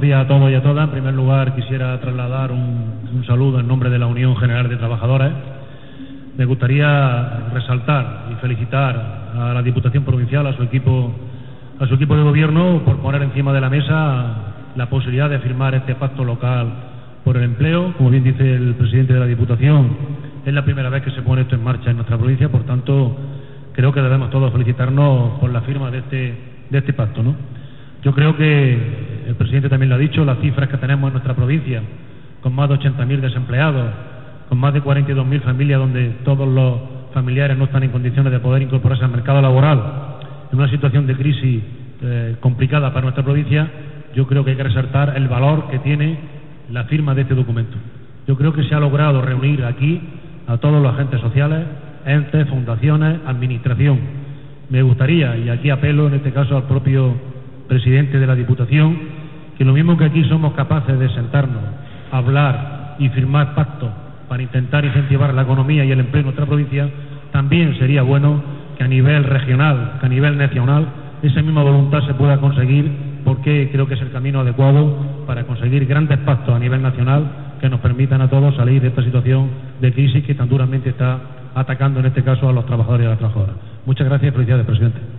días a todos y a todas. En primer lugar, quisiera trasladar un saludo en nombre de la Unión General de Trabajadores. Me gustaría resaltar y felicitar a la Diputación Provincial, a su equipo de gobierno, por poner encima de la mesa la posibilidad de firmar este pacto local por el empleo. Como bien dice el presidente de la Diputación, es la primera vez que se pone esto en marcha en nuestra provincia, por tanto, creo que debemos todos felicitarnos por la firma de este pacto, ¿no? Yo creo que el presidente también lo ha dicho, las cifras que tenemos en nuestra provincia, con más de 80.000 desempleados, con más de 42.000 familias donde todos los familiares no están en condiciones de poder incorporarse al mercado laboral, en una situación de crisis complicada para nuestra provincia, yo creo que hay que resaltar el valor que tiene la firma de este documento. Yo creo que se ha logrado reunir aquí a todos los agentes sociales, entes, fundaciones, administración. Me gustaría, y aquí apelo en este caso al propio presidente de la Diputación, que lo mismo que aquí somos capaces de sentarnos, hablar y firmar pactos para intentar incentivar la economía y el empleo en nuestra provincia, también sería bueno que a nivel regional, que a nivel nacional, esa misma voluntad se pueda conseguir, porque creo que es el camino adecuado para conseguir grandes pactos a nivel nacional que nos permitan a todos salir de esta situación de crisis que tan duramente está atacando en este caso a los trabajadores y a las trabajadoras. Muchas gracias y felicidades, presidente.